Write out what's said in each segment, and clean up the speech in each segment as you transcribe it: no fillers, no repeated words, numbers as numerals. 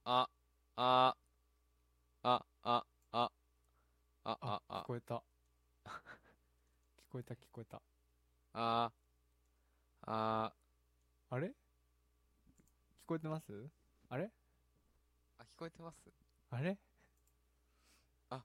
あ、あ、あ、あ、あ、あ、 あ、 あ、あ、 聞こえた。聞こえた、聞こえた。 あ、あ、 あれ聞こえてます？あれあ、聞こえてます？ あれあ、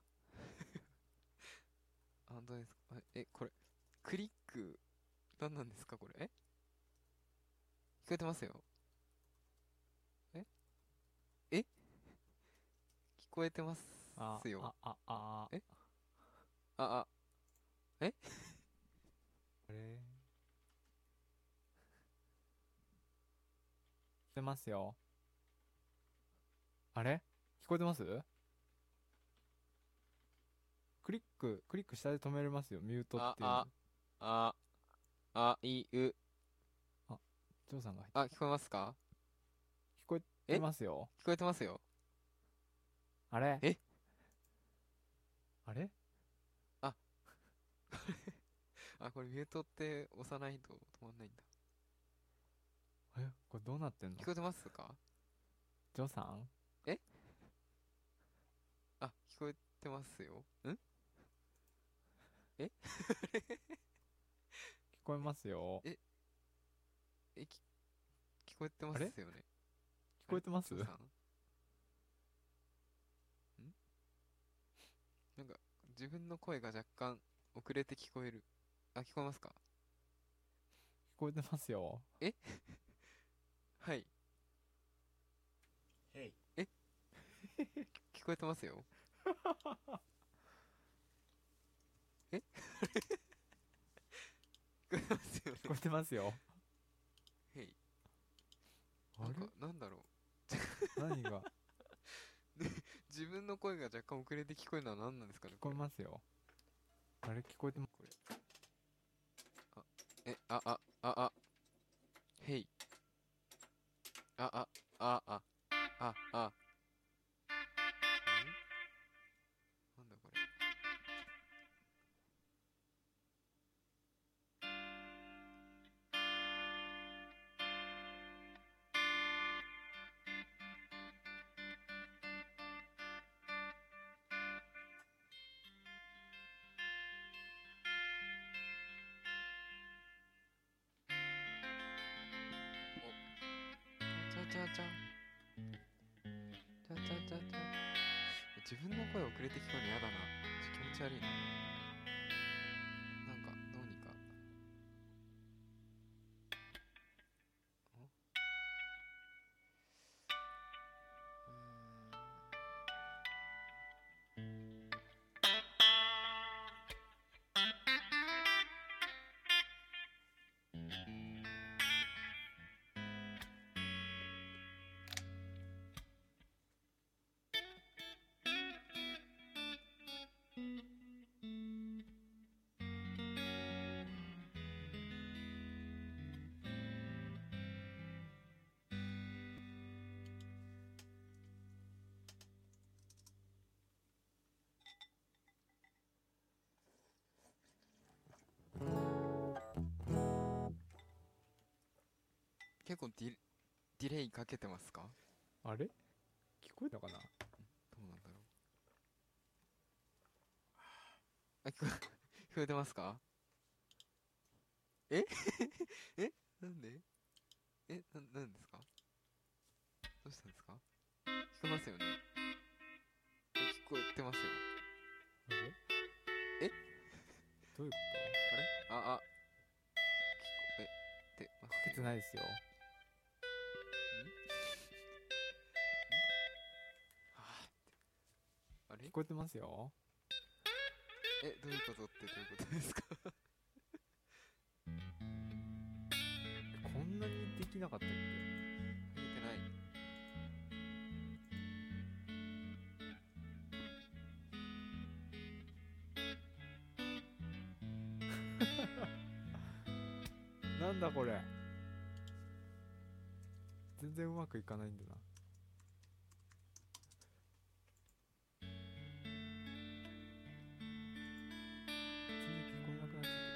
本当ですか？これ、クリック、何なんですかこれ？聞こえてますよ。え聞こえてますよ。えあ、あ、えあれ聞こえてますよ。あれ聞こえてます？クリック下で止めれますよ。ミュートっあ、 ていうの。 あ、あ、い、う。 あ、ジョーさんが入ってあ、 きた。 聞こえますか？ 聞こえてえますよ。 聞こえてますよ。 あれえあれあ、これミュートって押さないと止まんないんだ。 これどうなってんの？ 聞こえてますか？ ジョーさんえ聞こえてますよ。え聞こえますよ。 え、え、聞こえてまあれすよね。 聞こえてます？ ジョーさんなんか、自分の声が若干遅れて聞こえる。聞こえますか？ 聞こえてますよ。 えはい。 へい。 え聞こえてますよ。え聞こえてますよね。 聞こえてますよ。 へい。なんか、 あれなんだろう。 何が自分の声が若干遅れて聞こえるのは何なんですかね、 聞こえこれ。 ますよ。あれ聞こえてま、 これ。あ、あ、あ、あ、あ、へい。あ、あ、あ、あ、あ、あ、なんだこれ。お、ちゃちゃちゃ。ちゃちゃちゃちゃ。自分の声遅れて聞こえるのやだな。気持ち悪いな。なんか、どうにか。んうーん。結構ディレイかけてますか？ あれ聞こえたかな？ どうなんだろう。聞こえてますか？ええなんでなんですか？どうしたんですか？聞こえますよね？聞こえてますよ。 あれえどういうこあれ聞こえてまと？かけてすよ。 ないですよ。 はあれ聞こえてますよ。 どういうことってどういうことですか？ こんなにできなかったっけ？ かけてない。 なんだこれ。全然うまくいかないんだな。全然聞こえなくなっちゃっ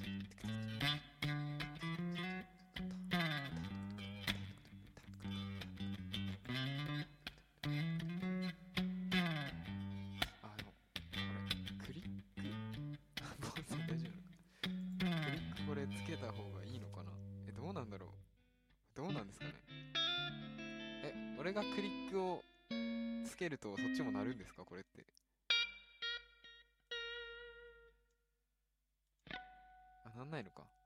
クリックボンさん大丈夫なのか。クリックこれつけた方がいいのかな。どうなんだろう。どうなんですかね。俺がクリックをつけるとそっちも鳴るんですかこれって。なんないのか。